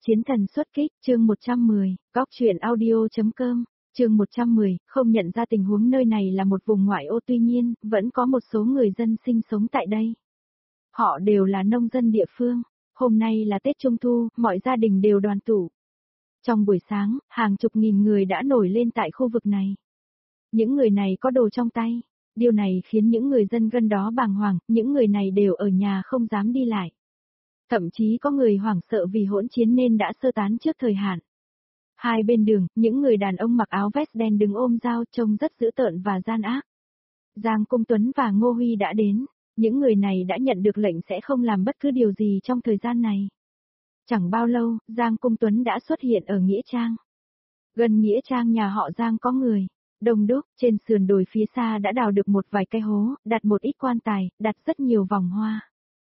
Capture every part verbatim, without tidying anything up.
Chiến thần xuất kích, chương một trăm mười, góc truyện audio.com, chương một trăm mười, không nhận ra tình huống nơi này là một vùng ngoại ô tuy nhiên, vẫn có một số người dân sinh sống tại đây. Họ đều là nông dân địa phương, hôm nay là Tết Trung Thu, mọi gia đình đều đoàn tụ. Trong buổi sáng, hàng chục nghìn người đã nổi lên tại khu vực này. Những người này có đồ trong tay, điều này khiến những người dân gần đó bàng hoàng, những người này đều ở nhà không dám đi lại. Thậm chí có người hoảng sợ vì hỗn chiến nên đã sơ tán trước thời hạn. Hai bên đường, những người đàn ông mặc áo vest đen đứng ôm dao trông rất dữ tợn và gian ác. Giang Cung Tuấn và Ngô Huy đã đến, những người này đã nhận được lệnh sẽ không làm bất cứ điều gì trong thời gian này. Chẳng bao lâu, Giang Cung Tuấn đã xuất hiện ở Nghĩa Trang. Gần Nghĩa Trang nhà họ Giang có người, đông đúc, trên sườn đồi phía xa đã đào được một vài cái hố, đặt một ít quan tài, đặt rất nhiều vòng hoa.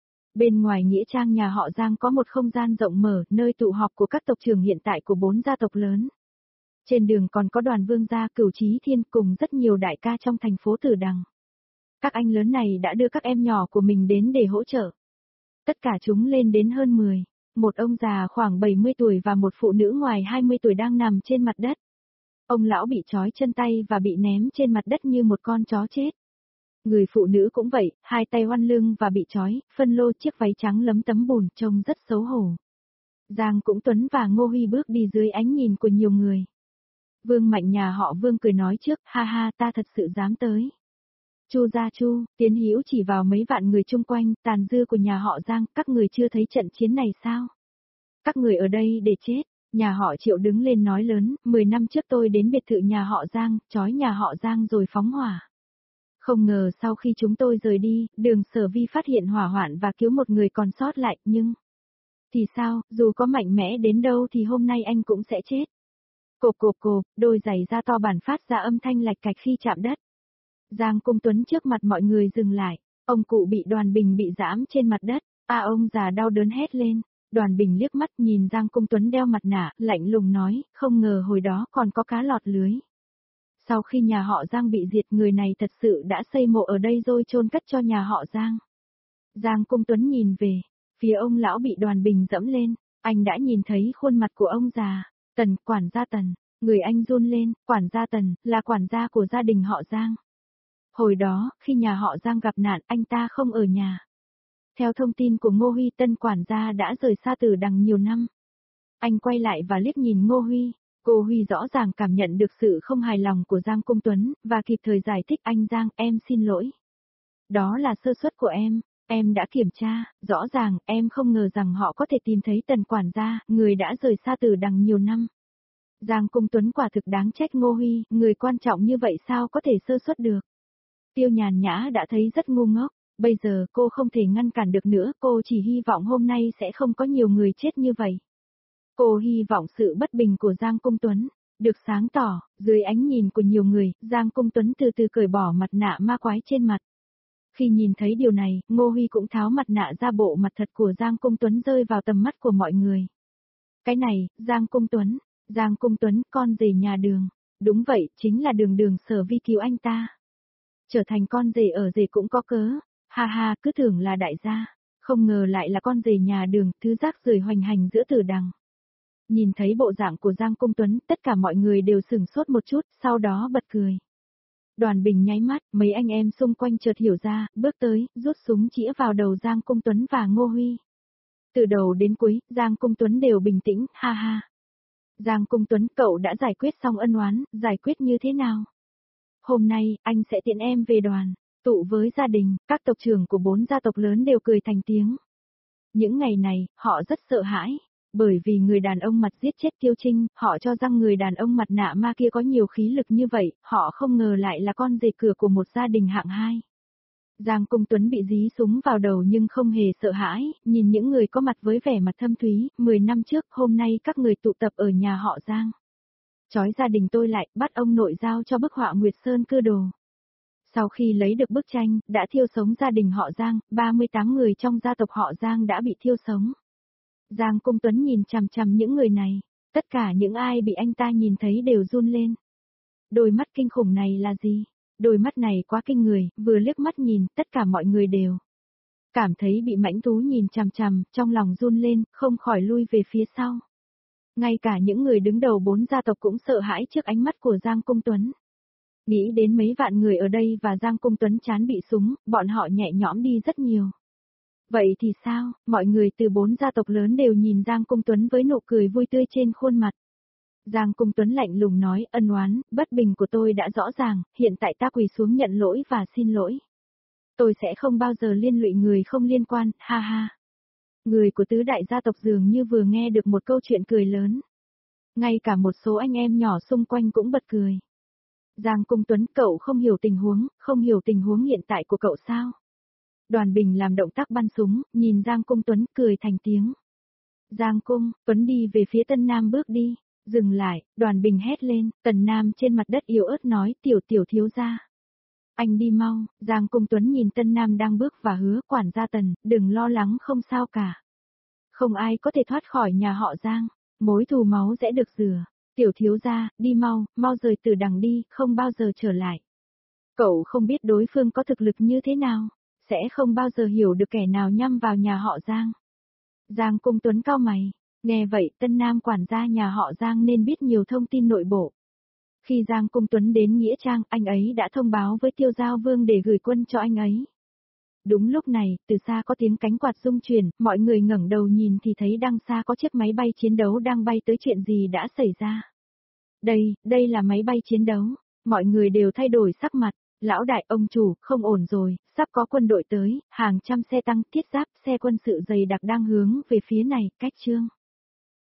Bên ngoài Nghĩa Trang nhà họ Giang có một không gian rộng mở, nơi tụ họp của các tộc trưởng hiện tại của bốn gia tộc lớn. Trên đường còn có Đoàn Vương gia, Cửu Chí Thiên cùng rất nhiều đại ca trong thành phố Tử Đằng. Các anh lớn này đã đưa các em nhỏ của mình đến để hỗ trợ. Tất cả chúng lên đến hơn mười, một ông già khoảng bảy mươi tuổi và một phụ nữ ngoài hai mươi tuổi đang nằm trên mặt đất. Ông lão bị trói chân tay và bị ném trên mặt đất như một con chó chết. Người phụ nữ cũng vậy, hai tay oăn lưng và bị trói, phân lô chiếc váy trắng lấm tấm bùn trông rất xấu hổ. Giang Cũng Tuấn và Ngô Huy bước đi dưới ánh nhìn của nhiều người. Vương Mạnh nhà họ Vương cười nói trước, ha ha ta thật sự dám tới. Chu gia Chu, Tiến Hữu chỉ vào mấy vạn người chung quanh, tàn dư của nhà họ Giang, các người chưa thấy trận chiến này sao? Các người ở đây để chết. Nhà họ Triệu đứng lên nói lớn, mười năm trước tôi đến biệt thự nhà họ Giang, trói nhà họ Giang rồi phóng hỏa. Không ngờ sau khi chúng tôi rời đi, Đường Sở Vi phát hiện hỏa hoạn và cứu một người còn sót lại, nhưng... Thì sao, dù có mạnh mẽ đến đâu thì hôm nay anh cũng sẽ chết. Cộp cộp cộp, đôi giày da to bản phát ra âm thanh lạch cạch khi chạm đất. Giang Cung Tuấn trước mặt mọi người dừng lại, ông cụ bị Đoàn Bình bị giẫm trên mặt đất, à ông già đau đớn hét lên. Đoàn Bình liếc mắt nhìn Giang Cung Tuấn đeo mặt nạ, lạnh lùng nói, không ngờ hồi đó còn có cá lọt lưới. Sau khi nhà họ Giang bị diệt, người này thật sự đã xây mộ ở đây rồi chôn cất cho nhà họ Giang. Giang Cung Tuấn nhìn về, phía ông lão bị Đoàn Bình dẫm lên, anh đã nhìn thấy khuôn mặt của ông già, Tần, quản gia Tần, người anh run lên, quản gia Tần, là quản gia của gia đình họ Giang. Hồi đó, khi nhà họ Giang gặp nạn, anh ta không ở nhà. Theo thông tin của Ngô Huy, Tân quản gia đã rời xa Tử Đằng nhiều năm. Anh quay lại và liếc nhìn Ngô Huy. Cô Huy rõ ràng cảm nhận được sự không hài lòng của Giang Cung Tuấn, và kịp thời giải thích, anh Giang, em xin lỗi. Đó là sơ suất của em, em đã kiểm tra, rõ ràng, em không ngờ rằng họ có thể tìm thấy Tần quản gia, người đã rời xa Tử Đằng nhiều năm. Giang Cung Tuấn quả thực đáng trách Ngô Huy, người quan trọng như vậy sao có thể sơ suất được. Tiêu Nhàn Nhã đã thấy rất ngu ngốc, bây giờ cô không thể ngăn cản được nữa, cô chỉ hy vọng hôm nay sẽ không có nhiều người chết như vậy. Cô hy vọng sự bất bình của Giang Cung Tuấn được sáng tỏ, dưới ánh nhìn của nhiều người, Giang Cung Tuấn từ từ cởi bỏ mặt nạ ma quái trên mặt. Khi nhìn thấy điều này, Ngô Huy cũng tháo mặt nạ ra, bộ mặt thật của Giang Cung Tuấn rơi vào tầm mắt của mọi người. Cái này, Giang Cung Tuấn, Giang Cung Tuấn, con rể nhà Đường. Đúng vậy, chính là Đường Đường Sở Vi cứu anh ta. Trở thành con rể ở rể cũng có cớ, ha ha, cứ tưởng là đại gia, không ngờ lại là con rể nhà Đường, thứ rác rưởi hoành hành giữa Tử Đằng. Nhìn thấy bộ dạng của Giang Cung Tuấn, tất cả mọi người đều sửng sốt một chút, sau đó bật cười. Đoàn Bình nháy mắt, mấy anh em xung quanh chợt hiểu ra, bước tới, rút súng chĩa vào đầu Giang Cung Tuấn và Ngô Huy. Từ đầu đến cuối, Giang Cung Tuấn đều bình tĩnh, ha ha. Giang Cung Tuấn, cậu đã giải quyết xong ân oán, giải quyết như thế nào? Hôm nay, anh sẽ tiễn em về đoàn, tụ với gia đình, các tộc trưởng của bốn gia tộc lớn đều cười thành tiếng. Những ngày này, họ rất sợ hãi. Bởi vì người đàn ông mặt giết chết Tiêu Trinh, họ cho rằng người đàn ông mặt nạ ma kia có nhiều khí lực như vậy, họ không ngờ lại là con rể cửa của một gia đình hạng hai. Giang Cung Tuấn bị dí súng vào đầu nhưng không hề sợ hãi, nhìn những người có mặt với vẻ mặt thâm thúy, mười năm trước, hôm nay các người tụ tập ở nhà họ Giang. Chói gia đình tôi lại, bắt ông nội giao cho bức họa Nguyệt Sơn Cưa Đồ. Sau khi lấy được bức tranh, đã thiêu sống gia đình họ Giang, ba mươi tám người trong gia tộc họ Giang đã bị thiêu sống. Giang Cung Tuấn nhìn chằm chằm những người này, tất cả những ai bị anh ta nhìn thấy đều run lên. Đôi mắt kinh khủng này là gì? Đôi mắt này quá kinh người, vừa liếc mắt nhìn, tất cả mọi người đều cảm thấy bị mãnh thú nhìn chằm chằm, trong lòng run lên, không khỏi lui về phía sau. Ngay cả những người đứng đầu bốn gia tộc cũng sợ hãi trước ánh mắt của Giang Cung Tuấn. Nghĩ đến mấy vạn người ở đây và Giang Cung Tuấn trán bị súng, bọn họ nhẹ nhõm đi rất nhiều. Vậy thì sao, mọi người từ bốn gia tộc lớn đều nhìn Giang Cung Tuấn với nụ cười vui tươi trên khuôn mặt. Giang Cung Tuấn lạnh lùng nói, ân oán, bất bình của tôi đã rõ ràng, hiện tại ta quỳ xuống nhận lỗi và xin lỗi. Tôi sẽ không bao giờ liên lụy người không liên quan, ha ha. Người của tứ đại gia tộc dường như vừa nghe được một câu chuyện cười lớn. Ngay cả một số anh em nhỏ xung quanh cũng bật cười. Giang Cung Tuấn, cậu không hiểu tình huống, không hiểu tình huống hiện tại của cậu sao? Đoàn Bình làm động tác bắn súng, nhìn Giang Cung Tuấn cười thành tiếng. Giang Cung Tuấn đi về phía Tân Nam bước đi, dừng lại, Đoàn Bình hét lên, Tần Nam trên mặt đất yếu ớt nói, tiểu tiểu thiếu gia. Anh đi mau, Giang Cung Tuấn nhìn Tân Nam đang bước và hứa, quản gia Tần, đừng lo lắng không sao cả. Không ai có thể thoát khỏi nhà họ Giang, mối thù máu sẽ được rửa. Tiểu thiếu gia, đi mau, mau rời từ đằng đi, không bao giờ trở lại. Cậu không biết đối phương có thực lực như thế nào, sẽ không bao giờ hiểu được kẻ nào nhắm vào nhà họ Giang. Giang Cung Tuấn cau mày, nghe vậy Tân Nam quản gia nhà họ Giang nên biết nhiều thông tin nội bộ. Khi Giang Cung Tuấn đến Nghĩa Trang, anh ấy đã thông báo với Tiêu Giao Vương để gửi quân cho anh ấy. Đúng lúc này, từ xa có tiếng cánh quạt rung chuyển, mọi người ngẩng đầu nhìn thì thấy đằng xa có chiếc máy bay chiến đấu đang bay tới, chuyện gì đã xảy ra. Đây, đây là máy bay chiến đấu, mọi người đều thay đổi sắc mặt, lão đại ông chủ, không ổn rồi, sắp có quân đội tới, hàng trăm xe tăng thiết giáp, xe quân sự dày đặc đang hướng về phía này, cách Trương.